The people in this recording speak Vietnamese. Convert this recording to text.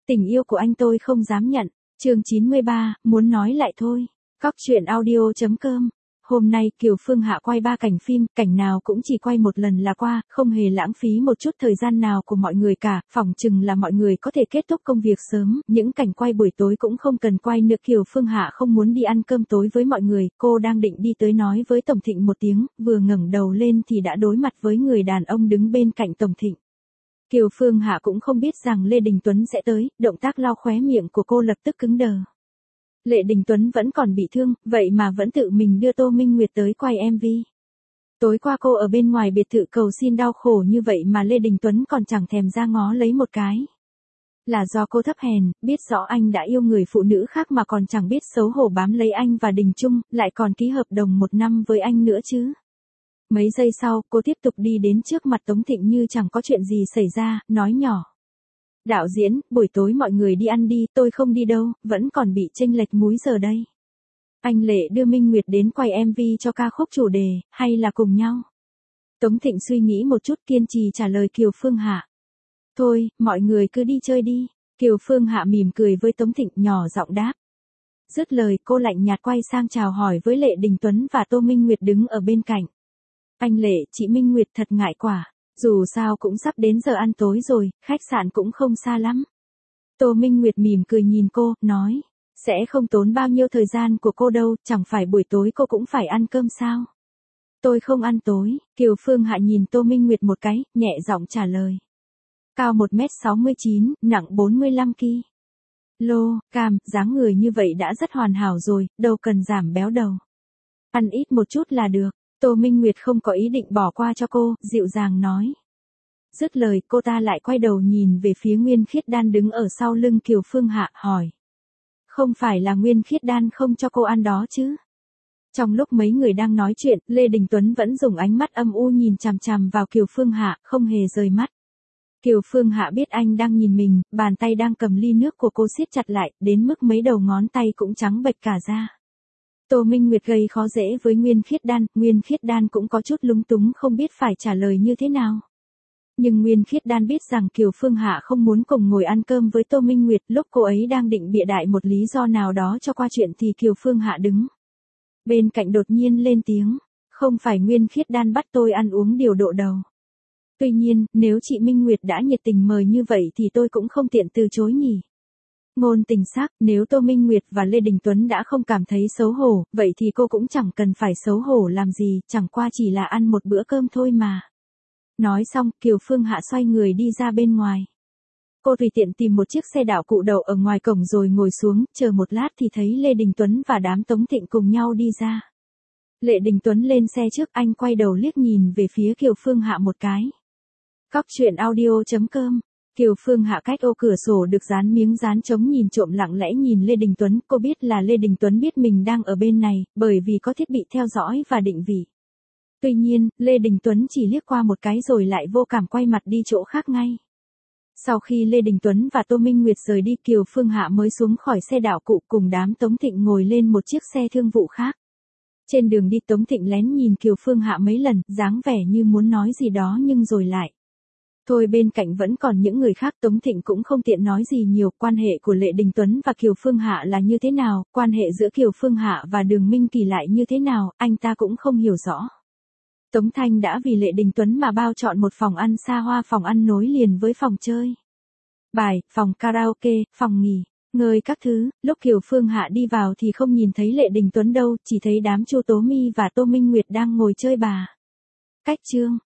Tình yêu của anh tôi không dám nhận. Chương 93, muốn nói lại thôi. Cóc truyện audio.com. Hôm nay Kiều Phương Hạ quay 3 cảnh phim, cảnh nào cũng chỉ quay một lần là qua, không hề lãng phí một chút thời gian nào của mọi người cả, phỏng chừng là mọi người có thể kết thúc công việc sớm, những cảnh quay buổi tối cũng không cần quay nữa. Kiều Phương Hạ không muốn đi ăn cơm tối với mọi người, cô đang định đi tới nói với Tổng Thịnh một tiếng, vừa ngẩng đầu lên thì đã đối mặt với người đàn ông đứng bên cạnh Tổng Thịnh. Kiều Phương Hạ cũng không biết rằng Lê Đình Tuấn sẽ tới, động tác lau khóe miệng của cô lập tức cứng đờ. Lê Đình Tuấn vẫn còn bị thương, vậy mà vẫn tự mình đưa Tô Minh Nguyệt tới quay MV. Tối qua cô ở bên ngoài biệt thự cầu xin đau khổ như vậy mà Lê Đình Tuấn còn chẳng thèm ra ngó lấy một cái. Là do cô thấp hèn, biết rõ anh đã yêu người phụ nữ khác mà còn chẳng biết xấu hổ bám lấy anh và Đình Chung, lại còn ký hợp đồng 1 năm với anh nữa chứ. Mấy giây sau, cô tiếp tục đi đến trước mặt Tống Thịnh như chẳng có chuyện gì xảy ra, nói nhỏ. Đạo diễn, buổi tối mọi người đi ăn đi, tôi không đi đâu, vẫn còn bị chênh lệch múi giờ đây. Anh Lệ đưa Minh Nguyệt đến quay MV cho ca khúc chủ đề, hay là cùng nhau? Tống Thịnh suy nghĩ một chút kiên trì trả lời Kiều Phương Hạ. Thôi, mọi người cứ đi chơi đi. Kiều Phương Hạ mỉm cười với Tống Thịnh nhỏ giọng đáp. Dứt lời cô lạnh nhạt quay sang chào hỏi với Lệ Đình Tuấn và Tô Minh Nguyệt đứng ở bên cạnh. Anh Lệ, chị Minh Nguyệt thật ngại quả. Dù sao cũng sắp đến giờ ăn tối rồi, khách sạn cũng không xa lắm. Tô Minh Nguyệt mỉm cười nhìn cô, nói. Sẽ không tốn bao nhiêu thời gian của cô đâu, chẳng phải buổi tối cô cũng phải ăn cơm sao? Tôi không ăn tối. Kiều Phương Hạ nhìn Tô Minh Nguyệt một cái, nhẹ giọng trả lời. Cao 1m69, nặng 45kg. Dáng người như vậy đã rất hoàn hảo rồi, đâu cần giảm béo đầu. Ăn ít một chút là được. Tô Minh Nguyệt không có ý định bỏ qua cho cô, dịu dàng nói. Dứt lời cô ta lại quay đầu nhìn về phía Nguyên Khiết Đan đứng ở sau lưng Kiều Phương Hạ, hỏi. Không phải là Nguyên Khiết Đan không cho cô ăn đó chứ? Trong lúc mấy người đang nói chuyện, Lê Đình Tuấn vẫn dùng ánh mắt âm u nhìn chằm chằm vào Kiều Phương Hạ, không hề rời mắt. Kiều Phương Hạ biết anh đang nhìn mình, bàn tay đang cầm ly nước của cô siết chặt lại, đến mức mấy đầu ngón tay cũng trắng bệch cả ra. Tô Minh Nguyệt gây khó dễ với Nguyên Khiết Đan cũng có chút lúng túng không biết phải trả lời như thế nào. Nhưng Nguyên Khiết Đan biết rằng Kiều Phương Hạ không muốn cùng ngồi ăn cơm với Tô Minh Nguyệt, lúc cô ấy đang định bịa đại một lý do nào đó cho qua chuyện thì Kiều Phương Hạ đứng bên cạnh đột nhiên lên tiếng, không phải Nguyên Khiết Đan bắt tôi ăn uống điều độ đầu. Tuy nhiên, nếu chị Minh Nguyệt đã nhiệt tình mời như vậy thì tôi cũng không tiện từ chối nhỉ. Ngôn tình xác, nếu Tô Minh Nguyệt và Lê Đình Tuấn đã không cảm thấy xấu hổ, vậy thì cô cũng chẳng cần phải xấu hổ làm gì, chẳng qua chỉ là ăn một bữa cơm thôi mà. Nói xong, Kiều Phương Hạ xoay người đi ra bên ngoài. Cô tùy tiện tìm một chiếc xe đảo cụ đậu ở ngoài cổng rồi ngồi xuống, chờ một lát thì thấy Lê Đình Tuấn và đám Tống Thịnh cùng nhau đi ra. Lê Đình Tuấn lên xe trước, anh quay đầu liếc nhìn về phía Kiều Phương Hạ một cái. Cóc truyện audio.com. Kiều Phương Hạ cách ô cửa sổ được dán miếng dán trống nhìn trộm lặng lẽ nhìn Lê Đình Tuấn, cô biết là Lê Đình Tuấn biết mình đang ở bên này, bởi vì có thiết bị theo dõi và định vị. Tuy nhiên, Lê Đình Tuấn chỉ liếc qua một cái rồi lại vô cảm quay mặt đi chỗ khác ngay. Sau khi Lê Đình Tuấn và Tô Minh Nguyệt rời đi, Kiều Phương Hạ mới xuống khỏi xe đảo cụ cùng đám Tống Thịnh ngồi lên một chiếc xe thương vụ khác. Trên đường đi Tống Thịnh lén nhìn Kiều Phương Hạ mấy lần, dáng vẻ như muốn nói gì đó nhưng rồi lại. Thôi bên cạnh vẫn còn những người khác, Tống Thịnh cũng không tiện nói gì nhiều, quan hệ của Lê Đình Tuấn và Kiều Phương Hạ là như thế nào, quan hệ giữa Kiều Phương Hạ và Đường Minh Kỳ lại như thế nào, anh ta cũng không hiểu rõ. Tống Thanh đã vì Lê Đình Tuấn mà bao chọn một phòng ăn xa hoa, phòng ăn nối liền với phòng chơi bài, phòng karaoke, phòng nghỉ ngơi các thứ. Lúc Kiều Phương Hạ đi vào thì không nhìn thấy Lê Đình Tuấn đâu, chỉ thấy đám Chu Tố My và Tô Minh Nguyệt đang ngồi chơi bà. Cách chương